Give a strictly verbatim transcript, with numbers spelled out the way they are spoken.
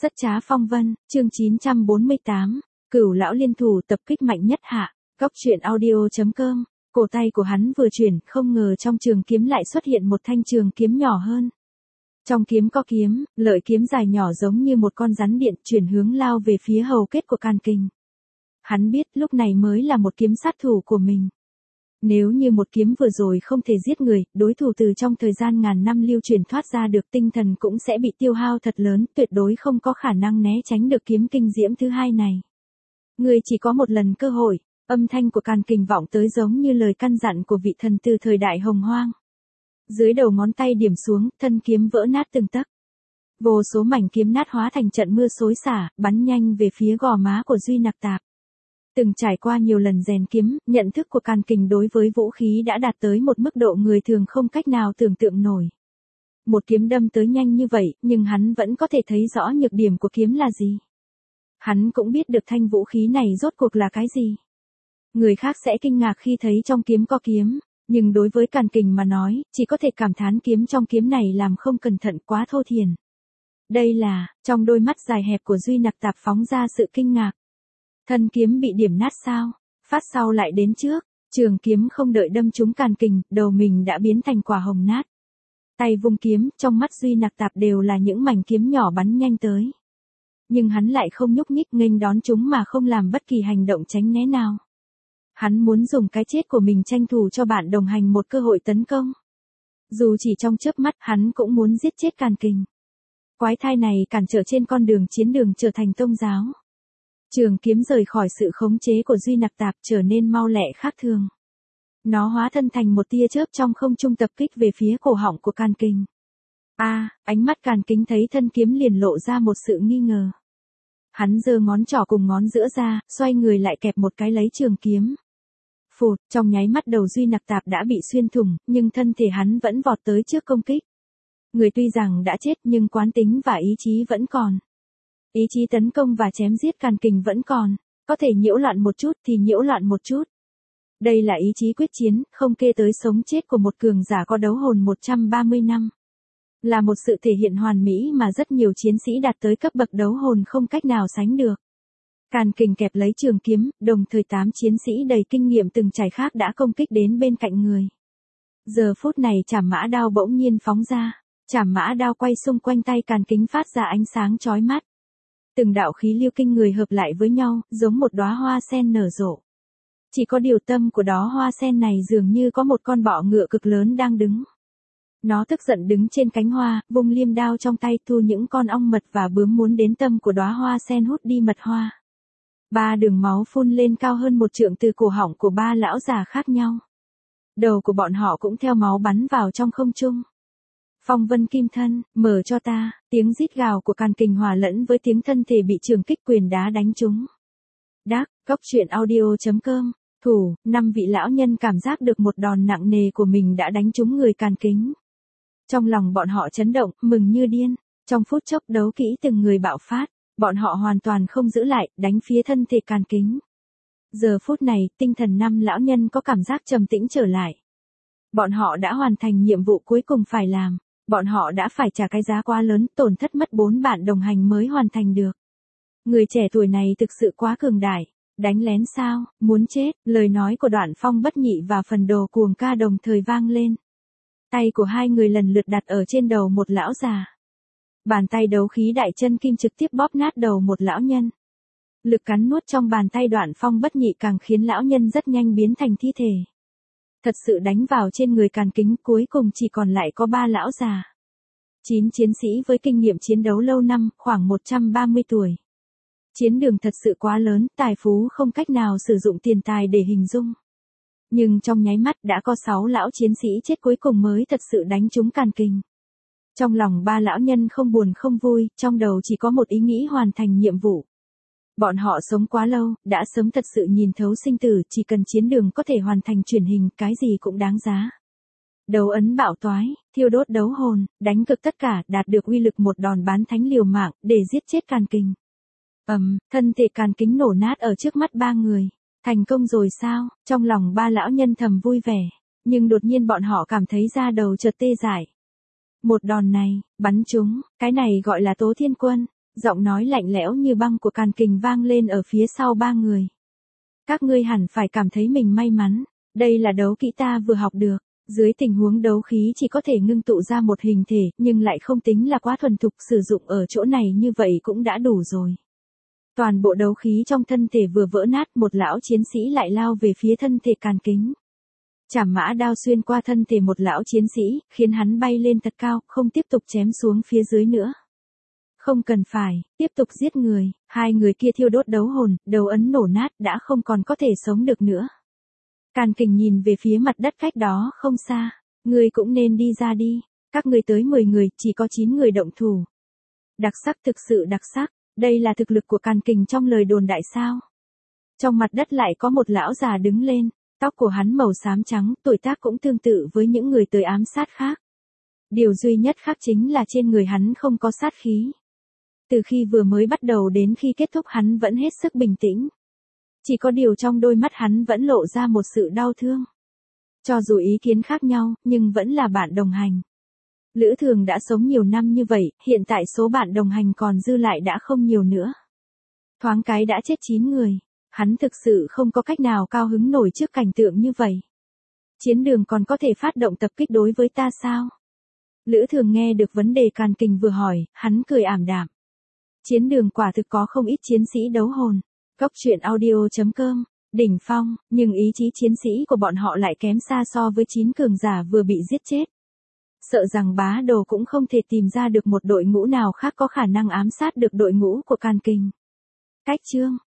Rất trá phong vân, chương chín trăm bốn mươi tám, Cửu lão liên thủ tập kích mạnh nhất hạ. Góc truyện audio chấm com. Cổ tay của hắn vừa chuyển, không ngờ trong trường kiếm lại xuất hiện một thanh trường kiếm nhỏ hơn. Trong kiếm có kiếm, lợi kiếm dài nhỏ giống như một con rắn điện chuyển hướng lao về phía hầu kết của Càn Kình. Hắn biết lúc này mới là một kiếm sát thủ của mình. Nếu như một kiếm vừa rồi không thể giết người, đối thủ từ trong thời gian ngàn năm lưu truyền thoát ra được, tinh thần cũng sẽ bị tiêu hao thật lớn, tuyệt đối không có khả năng né tránh được kiếm kinh diễm thứ hai này. Người chỉ có một lần cơ hội, âm thanh của Càn Kình vọng tới giống như lời căn dặn của vị thần từ thời đại hồng hoang. Dưới đầu ngón tay điểm xuống, thân kiếm vỡ nát từng tấc. Vô số mảnh kiếm nát hóa thành trận mưa xối xả, bắn nhanh về phía gò má của Duy Nặc Tạp. Từng trải qua nhiều lần rèn kiếm, nhận thức của Càn Kình đối với vũ khí đã đạt tới một mức độ người thường không cách nào tưởng tượng nổi. Một kiếm đâm tới nhanh như vậy, nhưng hắn vẫn có thể thấy rõ nhược điểm của kiếm là gì. Hắn cũng biết được thanh vũ khí này rốt cuộc là cái gì. Người khác sẽ kinh ngạc khi thấy trong kiếm có kiếm, nhưng đối với Càn Kình mà nói, chỉ có thể cảm thán kiếm trong kiếm này làm không cẩn thận quá thô thiển. Đây là, trong đôi mắt dài hẹp của Duy Nặc Tạp phóng ra sự kinh ngạc. Thân kiếm bị điểm nát sao? Phát sau lại đến trước, trường kiếm không đợi đâm trúng Càn Kình, đầu mình đã biến thành quả hồng nát. Tay vung kiếm, trong mắt Duy Nặc Tạp đều là những mảnh kiếm nhỏ bắn nhanh tới. Nhưng hắn lại không nhúc nhích nghênh đón chúng mà không làm bất kỳ hành động tránh né nào. Hắn muốn dùng cái chết của mình tranh thủ cho bạn đồng hành một cơ hội tấn công. Dù chỉ trong chớp mắt, hắn cũng muốn giết chết Càn Kình. Quái thai này cản trở trên con đường chiến đường trở thành tông giáo. Trường kiếm rời khỏi sự khống chế của Duy Nặc Tạp trở nên mau lẹ khác thường. Nó hóa thân thành một tia chớp trong không trung tập kích về phía cổ họng của Càn Kình. A, à, ánh mắt Càn Kình thấy thân kiếm liền lộ ra một sự nghi ngờ. Hắn giơ ngón trỏ cùng ngón giữa ra, xoay người lại kẹp một cái lấy trường kiếm. Phụt, trong nháy mắt đầu Duy Nặc Tạp đã bị xuyên thủng, nhưng thân thể hắn vẫn vọt tới trước công kích. Người tuy rằng đã chết nhưng quán tính và ý chí vẫn còn. Ý chí tấn công và chém giết Càn Kình vẫn còn, có thể nhiễu loạn một chút thì nhiễu loạn một chút. Đây là ý chí quyết chiến, không kê tới sống chết của một cường giả có đấu hồn một trăm ba mươi năm. Là một sự thể hiện hoàn mỹ mà rất nhiều chiến sĩ đạt tới cấp bậc đấu hồn không cách nào sánh được. Càn Kình kẹp lấy trường kiếm, đồng thời tám chiến sĩ đầy kinh nghiệm từng trải khác đã công kích đến bên cạnh người. Giờ phút này trảm mã đao bỗng nhiên phóng ra, trảm mã đao quay xung quanh tay Càn Kình phát ra ánh sáng chói mắt. Từng đạo khí lưu kinh người hợp lại với nhau, giống một đóa hoa sen nở rộ. Chỉ có điều tâm của đóa hoa sen này dường như có một con bọ ngựa cực lớn đang đứng. Nó tức giận đứng trên cánh hoa, vung liêm đao trong tay thu những con ong mật và bướm muốn đến tâm của đóa hoa sen hút đi mật hoa. Ba đường máu phun lên cao hơn một trượng từ cổ họng của ba lão già khác nhau. Đầu của bọn họ cũng theo máu bắn vào trong không trung. Phong vân kim thân, mở cho ta, tiếng rít gào của Càn Kình hòa lẫn với tiếng thân thể bị trường kích quyền đá đánh trúng. Đác, góc truyện audio chấm com, thủ, năm vị lão nhân cảm giác được một đòn nặng nề của mình đã đánh trúng người Càn Kình. Trong lòng bọn họ chấn động, mừng như điên, trong phút chốc đấu kỹ từng người bạo phát, bọn họ hoàn toàn không giữ lại, đánh phía thân thể Càn Kình. Giờ phút này, tinh thần năm lão nhân có cảm giác trầm tĩnh trở lại. Bọn họ đã hoàn thành nhiệm vụ cuối cùng phải làm. Bọn họ đã phải trả cái giá quá lớn, tổn thất mất bốn bạn đồng hành mới hoàn thành được. Người trẻ tuổi này thực sự quá cường đại. Đánh lén sao, muốn chết, lời nói của Đoạn Phong Bất Nhị và Phần Đồ Cuồng Ca đồng thời vang lên. Tay của hai người lần lượt đặt ở trên đầu một lão già. Bàn tay đấu khí đại chân kim trực tiếp bóp nát đầu một lão nhân. Lực cắn nuốt trong bàn tay Đoạn Phong Bất Nhị càng khiến lão nhân rất nhanh biến thành thi thể. Thật sự đánh vào trên người Càn Kình, cuối cùng chỉ còn lại có ba lão già. Chín chiến sĩ với kinh nghiệm chiến đấu lâu năm, khoảng một trăm ba mươi tuổi. Chiến đường thật sự quá lớn, tài phú không cách nào sử dụng tiền tài để hình dung. Nhưng trong nháy mắt đã có sáu lão chiến sĩ chết cuối cùng mới thật sự đánh trúng Càn Kình. Trong lòng ba lão nhân không buồn không vui, trong đầu chỉ có một ý nghĩ hoàn thành nhiệm vụ. Bọn họ sống quá lâu, đã sớm thật sự nhìn thấu sinh tử, chỉ cần chiến đường có thể hoàn thành truyền hình, cái gì cũng đáng giá. Đấu ấn bạo toái, thiêu đốt đấu hồn, đánh cực tất cả, đạt được uy lực một đòn bán thánh liều mạng, để giết chết Càn Kình. Ầm, um, thân thể Càn Kình nổ nát ở trước mắt ba người. Thành công rồi sao? Trong lòng ba lão nhân thầm vui vẻ. Nhưng đột nhiên bọn họ cảm thấy da đầu chợt tê dại. Một đòn này, bắn trúng, cái này gọi là Tố Thiên Quân. Giọng nói lạnh lẽo như băng của Càn Kình vang lên ở phía sau ba người. Các ngươi hẳn phải cảm thấy mình may mắn, đây là đấu kỹ ta vừa học được. Dưới tình huống đấu khí chỉ có thể ngưng tụ ra một hình thể, nhưng lại không tính là quá thuần thục, sử dụng ở chỗ này như vậy cũng đã đủ rồi. Toàn bộ đấu khí trong thân thể vừa vỡ nát, một lão chiến sĩ lại lao về phía thân thể Càn Kính. Chảm mã đao xuyên qua thân thể một lão chiến sĩ, khiến hắn bay lên thật cao, không tiếp tục chém xuống phía dưới nữa. Không cần phải, tiếp tục giết người, hai người kia thiêu đốt đấu hồn, đầu ấn nổ nát, đã không còn có thể sống được nữa. Càn Kình nhìn về phía mặt đất cách đó không xa, ngươi cũng nên đi ra đi, các ngươi tới mười người, chỉ có chín người động thủ. Đặc sắc, thực sự đặc sắc, đây là thực lực của Càn Kình trong lời đồn đại sao. Trong mặt đất lại có một lão già đứng lên, tóc của hắn màu xám trắng, tuổi tác cũng tương tự với những người tới ám sát khác. Điều duy nhất khác chính là trên người hắn không có sát khí. Từ khi vừa mới bắt đầu đến khi kết thúc hắn vẫn hết sức bình tĩnh. Chỉ có điều trong đôi mắt hắn vẫn lộ ra một sự đau thương. Cho dù ý kiến khác nhau, nhưng vẫn là bạn đồng hành. Lữ Thường đã sống nhiều năm như vậy, hiện tại số bạn đồng hành còn dư lại đã không nhiều nữa. Thoáng cái đã chết chín người, hắn thực sự không có cách nào cao hứng nổi trước cảnh tượng như vậy. Chiến đường còn có thể phát động tập kích đối với ta sao? Lữ Thường nghe được vấn đề Càn Kình vừa hỏi, hắn cười ảm đạm. Chiến đường quả thực có không ít chiến sĩ đấu hồn. Cốc truyện audio chấm com, đỉnh phong, nhưng ý chí chiến sĩ của bọn họ lại kém xa so với chín cường giả vừa bị giết chết. Sợ rằng bá đồ cũng không thể tìm ra được một đội ngũ nào khác có khả năng ám sát được đội ngũ của Càn Kình. Cách chương